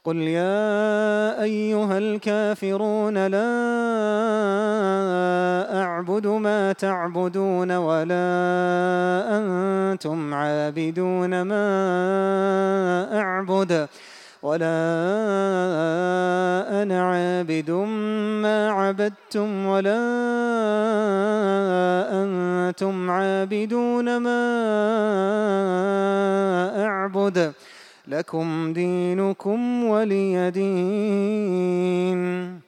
قل يا أيها الكافرون لا أعبد ما تعبدون ولا أنتم عابدون ما أعبد ولا أنا عابد ما عبدتم ولا أنتم عابدون ما أعبد لكم دينكم ولي دين.